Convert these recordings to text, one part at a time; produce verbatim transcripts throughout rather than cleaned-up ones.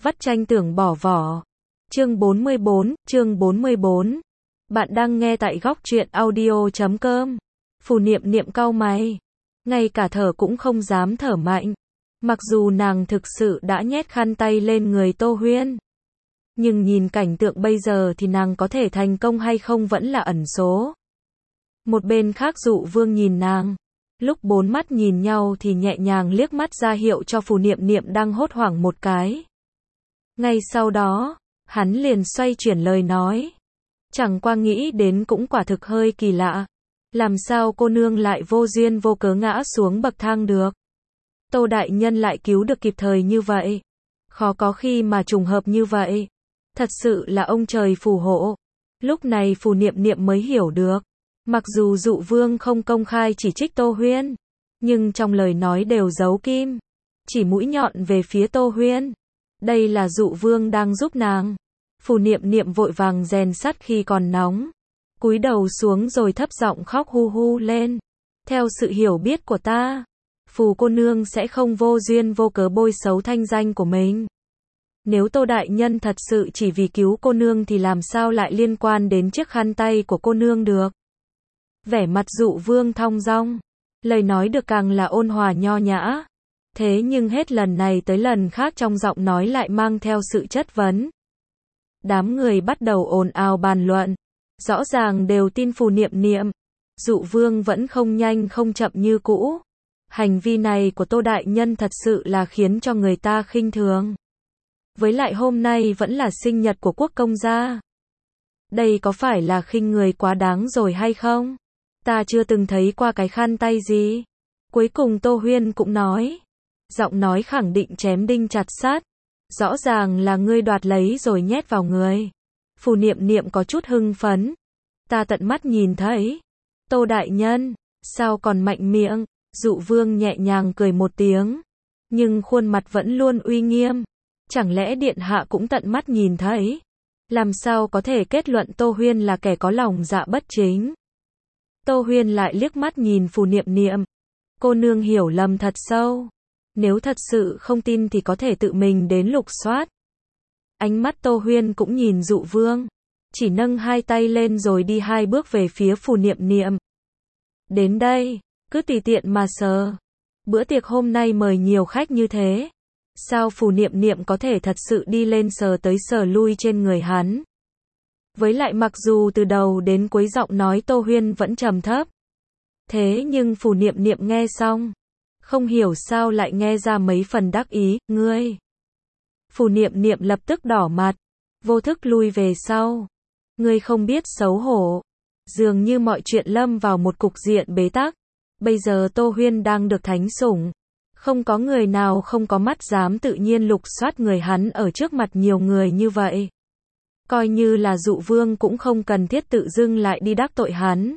Vắt chanh tưởng bỏ vỏ. Chương bốn mươi bốn, chương bốn mươi bốn. Bạn đang nghe tại góc truyện audio chấm com. Phù Niệm Niệm cau mày, ngay cả thở cũng không dám thở mạnh. Mặc dù nàng thực sự đã nhét khăn tay lên người Tô Huyên, nhưng nhìn cảnh tượng bây giờ thì nàng có thể thành công hay không vẫn là ẩn số. Một bên khác Dụ Vương nhìn nàng, lúc bốn mắt nhìn nhau thì nhẹ nhàng liếc mắt ra hiệu cho Phù Niệm Niệm đang hốt hoảng một cái. Ngay sau đó, hắn liền xoay chuyển lời nói. Chẳng qua nghĩ đến cũng quả thực hơi kỳ lạ. Làm sao cô nương lại vô duyên vô cớ ngã xuống bậc thang được? Tô đại nhân lại cứu được kịp thời như vậy. Khó có khi mà trùng hợp như vậy. Thật sự là ông trời phù hộ. Lúc này Phù Niệm Niệm mới hiểu được. Mặc dù Dụ Vương không công khai chỉ trích Tô Huyên, nhưng trong lời nói đều giấu kim, chỉ mũi nhọn về phía Tô Huyên. Đây là Dụ Vương đang giúp nàng. Phù Niệm Niệm vội vàng rèn sắt khi còn nóng, cúi đầu xuống rồi thấp giọng khóc hu hu lên. Theo sự hiểu biết của ta, Phù cô nương sẽ không vô duyên vô cớ bôi xấu thanh danh của mình. Nếu Tô đại nhân thật sự chỉ vì cứu cô nương thì làm sao lại liên quan đến chiếc khăn tay của cô nương được? Vẻ mặt Dụ Vương thong dong, lời nói được càng là ôn hòa nho nhã. Thế nhưng hết lần này tới lần khác trong giọng nói lại mang theo sự chất vấn. Đám người bắt đầu ồn ào bàn luận, rõ ràng đều tin Phù Niệm Niệm. Dụ Vương vẫn không nhanh không chậm như cũ. Hành vi này của Tô đại nhân thật sự là khiến cho người ta khinh thường. Với lại hôm nay vẫn là sinh nhật của quốc công gia. Đây có phải là khinh người quá đáng rồi hay không? Ta chưa từng thấy qua cái khăn tay gì. Cuối cùng Tô Huyên cũng nói, giọng nói khẳng định chém đinh chặt sắt. Rõ ràng là ngươi đoạt lấy rồi nhét vào người. Phù Niệm Niệm có chút hưng phấn. Ta tận mắt nhìn thấy. Tô đại nhân, sao còn mạnh miệng? Dụ Vương nhẹ nhàng cười một tiếng, nhưng khuôn mặt vẫn luôn uy nghiêm. Chẳng lẽ điện hạ cũng tận mắt nhìn thấy? Làm sao có thể kết luận Tô Huyên là kẻ có lòng dạ bất chính? Tô Huyên lại liếc mắt nhìn Phù Niệm Niệm. Cô nương hiểu lầm thật sâu. Nếu thật sự không tin thì có thể tự mình đến lục soát. Ánh mắt Tô Huyên cũng nhìn Dụ Vương, chỉ nâng hai tay lên rồi đi hai bước về phía Phù Niệm Niệm. Đến đây, cứ tùy tiện mà sờ. Bữa tiệc hôm nay mời nhiều khách như thế, sao Phù Niệm Niệm có thể thật sự đi lên sờ tới sờ lui trên người hắn? Với lại mặc dù từ đầu đến cuối giọng nói Tô Huyên vẫn trầm thấp, thế nhưng Phù Niệm Niệm nghe xong, không hiểu sao lại nghe ra mấy phần đắc ý. Ngươi. Phù Niệm Niệm lập tức đỏ mặt, vô thức lui về sau. Ngươi không biết xấu hổ. Dường như mọi chuyện lâm vào một cục diện bế tắc. Bây giờ Tô Huyên đang được thánh sủng. Không có người nào không có mắt dám tự nhiên lục soát người hắn ở trước mặt nhiều người như vậy. Coi như là Dụ Vương cũng không cần thiết tự dưng lại đi đắc tội hắn.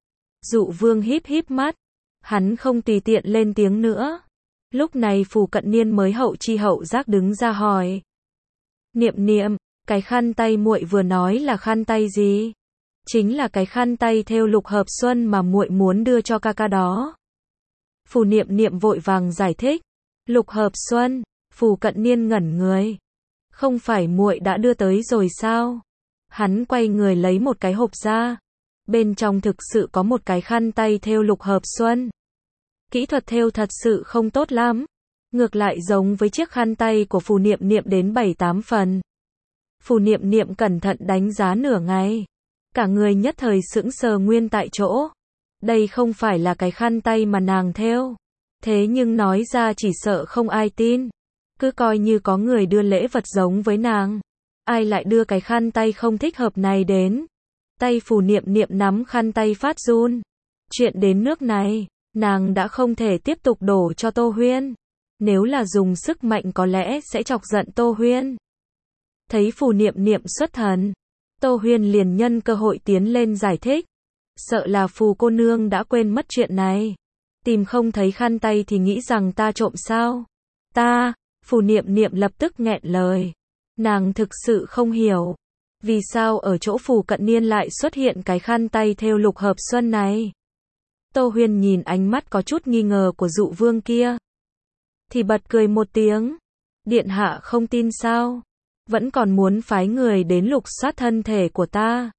Dụ Vương híp híp mắt. Hắn không tùy tiện lên tiếng nữa. Lúc này Phù Cận Niên mới hậu chi hậu giác đứng ra hỏi. Niệm Niệm, cái khăn tay muội vừa nói là khăn tay gì? Chính là cái khăn tay thêu lục hợp xuân mà muội muốn đưa cho ca ca đó. Phù Niệm Niệm vội vàng giải thích. Lục hợp xuân? Phù Cận Niên ngẩn người. Không phải muội đã đưa tới rồi sao? Hắn quay người lấy một cái hộp ra. Bên trong thực sự có một cái khăn tay thêu lục hợp xuân. Kỹ thuật thêu thật sự không tốt lắm. Ngược lại giống với chiếc khăn tay của Phù Niệm Niệm đến bảy tám phần. Phù Niệm Niệm cẩn thận đánh giá nửa ngày. Cả người nhất thời sững sờ nguyên tại chỗ. Đây không phải là cái khăn tay mà nàng thêu. Thế nhưng nói ra chỉ sợ không ai tin. Cứ coi như có người đưa lễ vật giống với nàng. Ai lại đưa cái khăn tay không thích hợp này đến? Tay Phù Niệm Niệm nắm khăn tay phát run. Chuyện đến nước này, nàng đã không thể tiếp tục đổ cho Tô Huyên. Nếu là dùng sức mạnh có lẽ sẽ chọc giận Tô Huyên. Thấy Phù Niệm Niệm xuất thần, Tô Huyên liền nhân cơ hội tiến lên giải thích. Sợ là Phù cô nương đã quên mất chuyện này. Tìm không thấy khăn tay thì nghĩ rằng ta trộm sao? Ta, Phù Niệm Niệm lập tức nghẹn lời. Nàng thực sự không hiểu. Vì sao ở chỗ Phù Cận Niên lại xuất hiện cái khăn tay thêu lục hợp xuân này? Tô Huyên nhìn ánh mắt có chút nghi ngờ của Dụ Vương kia, thì bật cười một tiếng. Điện hạ không tin sao? Vẫn còn muốn phái người đến lục soát thân thể của ta.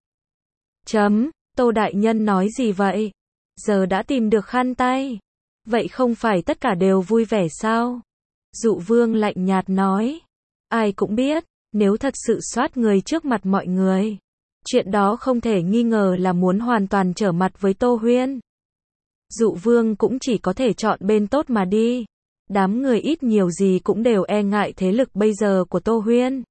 Chấm, Tô đại nhân nói gì vậy? Giờ đã tìm được khăn tay. Vậy không phải tất cả đều vui vẻ sao? Dụ vương lạnh nhạt nói. Ai cũng biết, nếu thật sự soát người trước mặt mọi người, chuyện đó không thể nghi ngờ là muốn hoàn toàn trở mặt với Tô Huyên. Dụ vương cũng chỉ có thể chọn bên tốt mà đi. Đám người ít nhiều gì cũng đều e ngại thế lực bây giờ của Tô Huyên.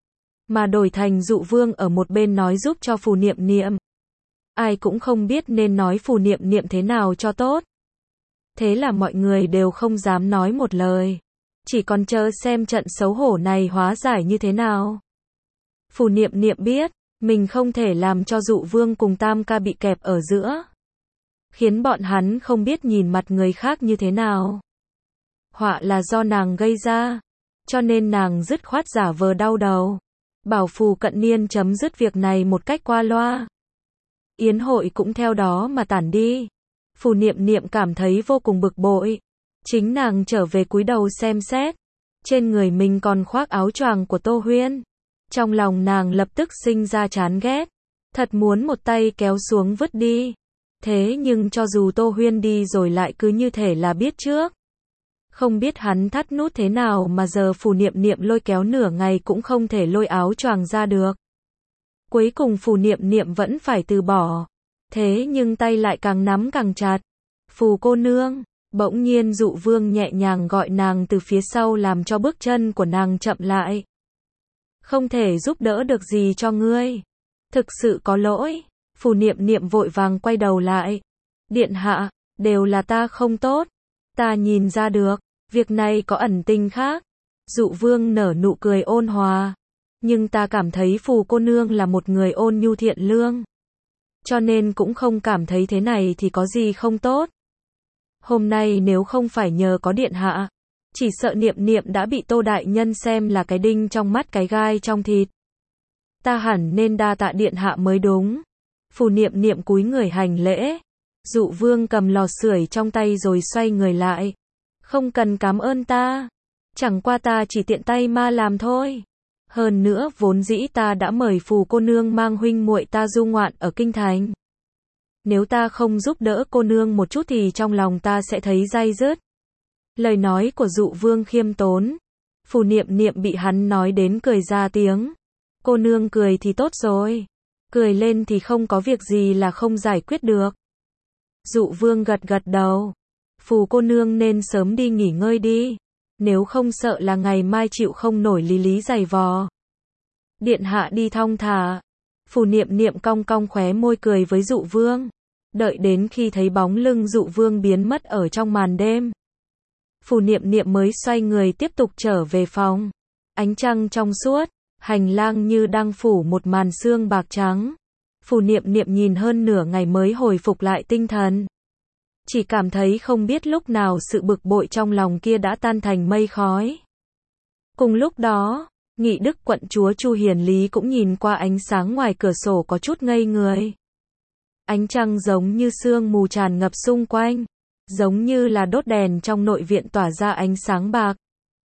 Mà đổi thành dụ vương ở một bên nói giúp cho Phù Niệm Niệm. Ai cũng không biết nên nói Phù Niệm Niệm thế nào cho tốt. Thế là mọi người đều không dám nói một lời. Chỉ còn chờ xem trận xấu hổ này hóa giải như thế nào. Phù Niệm Niệm biết, mình không thể làm cho dụ vương cùng Tam ca bị kẹp ở giữa. Khiến bọn hắn không biết nhìn mặt người khác như thế nào. Họa là do nàng gây ra. Cho nên nàng dứt khoát giả vờ đau đầu. Bảo Phù Cận Niên chấm dứt việc này một cách qua loa. Yến hội cũng theo đó mà tản đi. Phù Niệm Niệm cảm thấy vô cùng bực bội. Chính nàng trở về cúi đầu xem xét. Trên người mình còn khoác áo choàng của Tô Huyên. Trong lòng nàng lập tức sinh ra chán ghét. Thật muốn một tay kéo xuống vứt đi. Thế nhưng cho dù Tô Huyên đi rồi lại cứ như thể là biết trước. Không biết hắn thắt nút thế nào mà giờ Phù Niệm Niệm lôi kéo nửa ngày cũng không thể lôi áo choàng ra được. Cuối cùng Phù Niệm Niệm vẫn phải từ bỏ. Thế nhưng tay lại càng nắm càng chặt. Phù cô nương, bỗng nhiên dụ vương nhẹ nhàng gọi nàng từ phía sau làm cho bước chân của nàng chậm lại. Không thể giúp đỡ được gì cho ngươi. Thực sự có lỗi. Phù Niệm Niệm vội vàng quay đầu lại. Điện hạ, đều là ta không tốt. Ta nhìn ra được, việc này có ẩn tình khác. Dụ vương nở nụ cười ôn hòa. Nhưng ta cảm thấy Phù cô nương là một người ôn nhu thiện lương. Cho nên cũng không cảm thấy thế này thì có gì không tốt. Hôm nay nếu không phải nhờ có điện hạ, chỉ sợ Niệm Niệm đã bị Tô đại nhân xem là cái đinh trong mắt cái gai trong thịt. Ta hẳn nên đa tạ điện hạ mới đúng. Phù Niệm Niệm cúi người hành lễ. Dụ vương cầm lò sưởi trong tay rồi xoay người lại. Không cần cảm ơn ta. Chẳng qua ta chỉ tiện tay mà làm thôi. Hơn nữa vốn dĩ ta đã mời Phù cô nương mang huynh muội ta du ngoạn ở kinh thành. Nếu ta không giúp đỡ cô nương một chút thì trong lòng ta sẽ thấy day dứt. Lời nói của dụ vương khiêm tốn. Phù Niệm Niệm bị hắn nói đến cười ra tiếng. Cô nương cười thì tốt rồi. Cười lên thì không có việc gì là không giải quyết được. Dụ vương gật gật đầu. Phù cô nương nên sớm đi nghỉ ngơi đi. Nếu không sợ là ngày mai chịu không nổi lý lý giày vò. Điện hạ đi thong thả. Phù Niệm Niệm cong cong khóe môi cười với dụ vương. Đợi đến khi thấy bóng lưng dụ vương biến mất ở trong màn đêm. Phù Niệm Niệm mới xoay người tiếp tục trở về phòng. Ánh trăng trong suốt. Hành lang như đang phủ một màn sương bạc trắng. Phù Niệm Niệm nhìn hơn nửa ngày mới hồi phục lại tinh thần. Chỉ cảm thấy không biết lúc nào sự bực bội trong lòng kia đã tan thành mây khói. Cùng lúc đó, Nghị Đức quận chúa Chu Hiền Lý cũng nhìn qua ánh sáng ngoài cửa sổ có chút ngây người. Ánh trăng giống như sương mù tràn ngập xung quanh, giống như là đốt đèn trong nội viện tỏa ra ánh sáng bạc.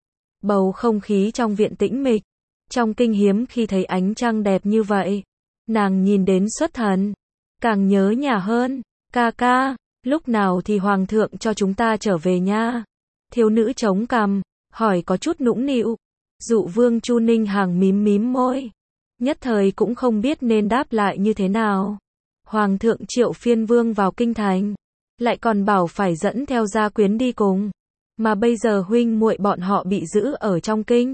Bầu không khí trong viện tĩnh mịch. Trong kinh hiếm khi thấy ánh trăng đẹp như vậy, nàng nhìn đến xuất thần, càng nhớ nhà hơn. Ca ca, lúc nào thì hoàng thượng cho chúng ta trở về nha? Thiếu nữ chống cằm, hỏi có chút nũng nịu. Dụ vương Chu Ninh Hàng mím mím môi, nhất thời cũng không biết nên đáp lại như thế nào. Hoàng thượng triệu phiên vương vào kinh thành, lại còn bảo phải dẫn theo gia quyến đi cùng, mà bây giờ huynh muội bọn họ bị giữ ở trong kinh.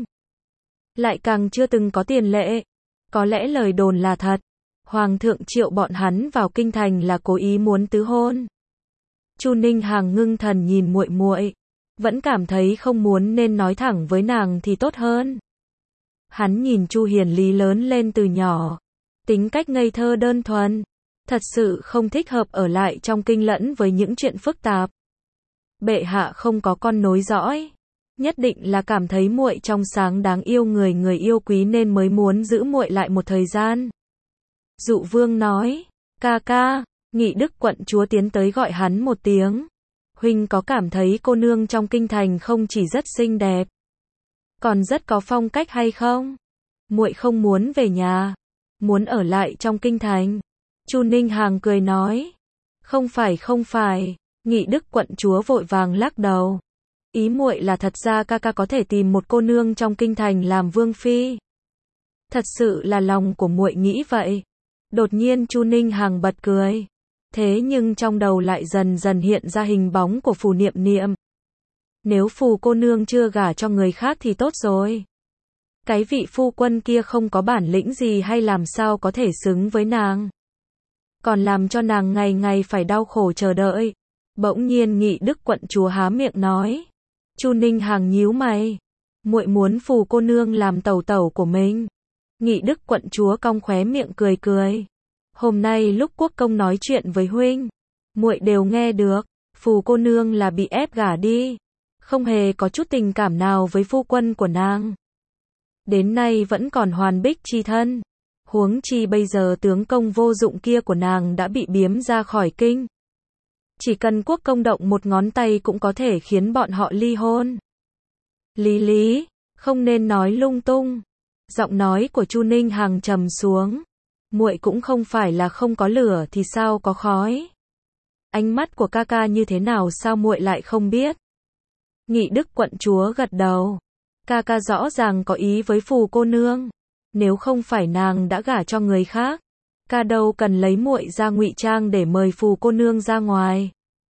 Lại càng chưa từng có tiền lệ. Có lẽ lời đồn là thật. Hoàng thượng triệu bọn hắn vào kinh thành là cố ý muốn tứ hôn. Chu Ninh Hàng ngưng thần nhìn muội muội, vẫn cảm thấy không muốn nên nói thẳng với nàng thì tốt hơn. Hắn nhìn Chu Hiền Lý lớn lên từ nhỏ, tính cách ngây thơ đơn thuần, thật sự không thích hợp ở lại trong kinh lẫn với những chuyện phức tạp. Bệ hạ không có con nối dõi, nhất định là cảm thấy muội trong sáng đáng yêu người người yêu quý nên mới muốn giữ muội lại một thời gian. Dụ vương nói, ca ca. Nghị Đức quận chúa tiến tới gọi hắn một tiếng. Huynh có cảm thấy cô nương trong kinh thành không chỉ rất xinh đẹp, còn rất có phong cách hay không? Muội không muốn về nhà, muốn ở lại trong kinh thành. Chu Ninh Hằng cười nói. Không phải không phải, Nghị Đức quận chúa vội vàng lắc đầu. Ý muội là thật ra ca ca có thể tìm một cô nương trong kinh thành làm vương phi. Thật sự là lòng của muội nghĩ vậy. Đột nhiên Chu Ninh Hằng bật cười. Thế nhưng trong đầu lại dần dần hiện ra hình bóng của Phù Niệm Niệm. Nếu Phù cô nương chưa gả cho người khác thì tốt rồi. Cái vị phu quân kia không có bản lĩnh gì hay làm sao có thể xứng với nàng. Còn làm cho nàng ngày ngày phải đau khổ chờ đợi. Bỗng nhiên Nghị Đức quận chúa há miệng nói. Chu Ninh Hằng nhíu mày. Muội muốn Phù cô nương làm tẩu tẩu của mình. Nghị Đức quận chúa cong khóe miệng cười cười. Hôm nay lúc quốc công nói chuyện với huynh, muội đều nghe được, Phù cô nương là bị ép gả đi, không hề có chút tình cảm nào với phu quân của nàng. Đến nay vẫn còn hoàn bích chi thân. Huống chi bây giờ tướng công vô dụng kia của nàng đã bị biếm ra khỏi kinh. Chỉ cần quốc công động một ngón tay cũng có thể khiến bọn họ ly hôn. Lý Lý, không nên nói lung tung. Giọng nói của Chu Ninh Hằng trầm xuống. Muội cũng không phải là không có lửa thì sao có khói. Ánh mắt của ca ca như thế nào sao muội lại không biết? Nghị Đức quận chúa gật đầu. Ca ca rõ ràng có ý với Phù cô nương. Nếu không phải nàng đã gả cho người khác, ca đâu cần lấy muội ra ngụy trang để mời Phù cô nương ra ngoài.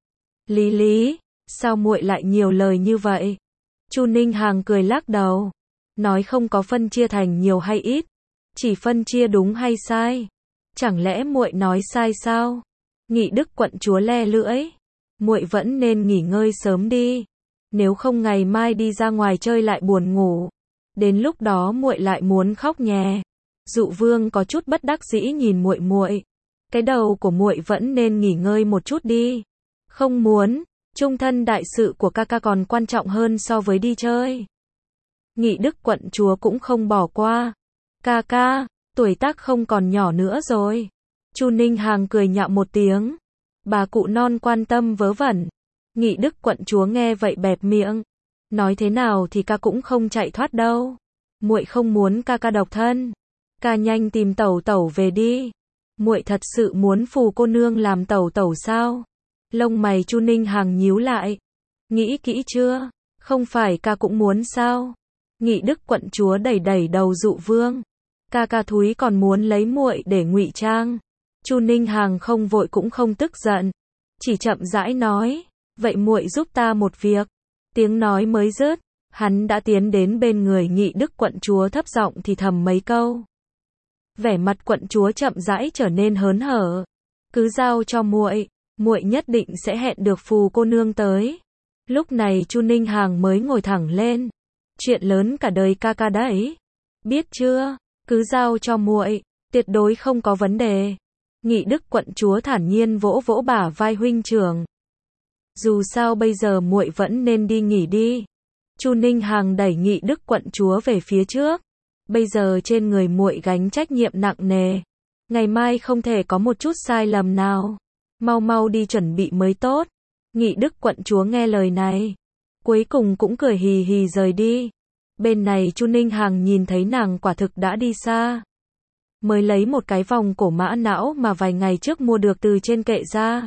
Lý Lý, sao muội lại nhiều lời như vậy? Chu Ninh Hằng cười lắc đầu. Nói không có phân chia thành nhiều hay ít, chỉ phân chia đúng hay sai. Chẳng lẽ muội nói sai sao? Nghị Đức quận chúa le lưỡi. Muội vẫn nên nghỉ ngơi sớm đi. Nếu không ngày mai đi ra ngoài chơi lại buồn ngủ. Đến lúc đó muội lại muốn khóc nhè. Dụ Vương có chút bất đắc dĩ nhìn muội muội. Cái đầu của muội vẫn nên nghỉ ngơi một chút đi. Không muốn, trung thân đại sự của ca ca còn quan trọng hơn so với đi chơi. Nghị Đức quận chúa cũng không bỏ qua. Ca ca, tuổi tác không còn nhỏ nữa rồi. Chu Ninh Hằng cười nhạo một tiếng. Bà cụ non quan tâm vớ vẩn. Nghị Đức quận chúa nghe vậy bẹp miệng. Nói thế nào thì ca cũng không chạy thoát đâu. Muội không muốn ca ca độc thân. Ca nhanh tìm tẩu tẩu về đi. Muội thật sự muốn Phù cô nương làm tẩu tẩu sao? Lông mày Chu Ninh Hằng nhíu lại. Nghĩ kỹ chưa? Không phải ca cũng muốn sao? Nghị Đức quận chúa đẩy đẩy đầu Dụ Vương. Ca ca thúi còn muốn lấy muội để ngụy trang. Chu Ninh Hằng không vội cũng không tức giận, chỉ chậm rãi nói, vậy muội giúp ta một việc. Tiếng nói mới dứt, hắn đã tiến đến bên người Nghị Đức quận chúa thấp giọng thì thầm mấy câu. Vẻ mặt quận chúa chậm rãi trở nên hớn hở. Cứ giao cho muội, muội nhất định sẽ hẹn được Phù cô nương tới. Lúc này Chu Ninh Hằng mới ngồi thẳng lên. Chuyện lớn cả đời ca ca đấy. Biết chưa? Cứ giao cho muội, tuyệt đối không có vấn đề. Nghị Đức quận chúa thản nhiên vỗ vỗ bả vai huynh trưởng. Dù sao bây giờ muội vẫn nên đi nghỉ đi. Chu Ninh Hằng đẩy Nghị Đức quận chúa về phía trước. Bây giờ trên người muội gánh trách nhiệm nặng nề. Ngày mai không thể có một chút sai lầm nào. Mau mau đi chuẩn bị mới tốt. Nghị Đức quận chúa nghe lời này, cuối cùng cũng cười hì hì rời đi. Bên này Chu Ninh Hằng nhìn thấy nàng quả thực đã đi xa. Mới lấy một cái vòng cổ mã não mà vài ngày trước mua được từ trên kệ ra.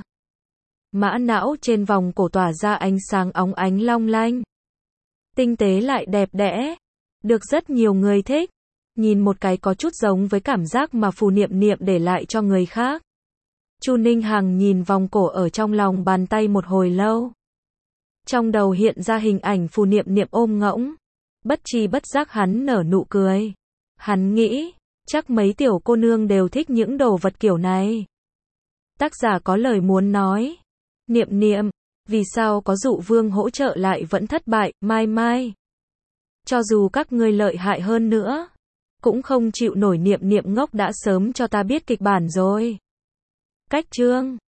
Mã não trên vòng cổ tỏa ra ánh sáng óng ánh long lanh. Tinh tế lại đẹp đẽ. Được rất nhiều người thích. Nhìn một cái có chút giống với cảm giác mà Phù Niệm Niệm để lại cho người khác. Chu Ninh Hằng nhìn vòng cổ ở trong lòng bàn tay một hồi lâu. Trong đầu hiện ra hình ảnh Phù Niệm Niệm ôm ngỗng. Bất tri bất giác hắn nở nụ cười. Hắn nghĩ, chắc mấy tiểu cô nương đều thích những đồ vật kiểu này. Tác giả có lời muốn nói. Niệm Niệm, vì sao có Dụ Vương hỗ trợ lại vẫn thất bại, mai mai. Cho dù các ngươi lợi hại hơn nữa, cũng không chịu nổi Niệm Niệm ngốc đã sớm cho ta biết kịch bản rồi. Cách chương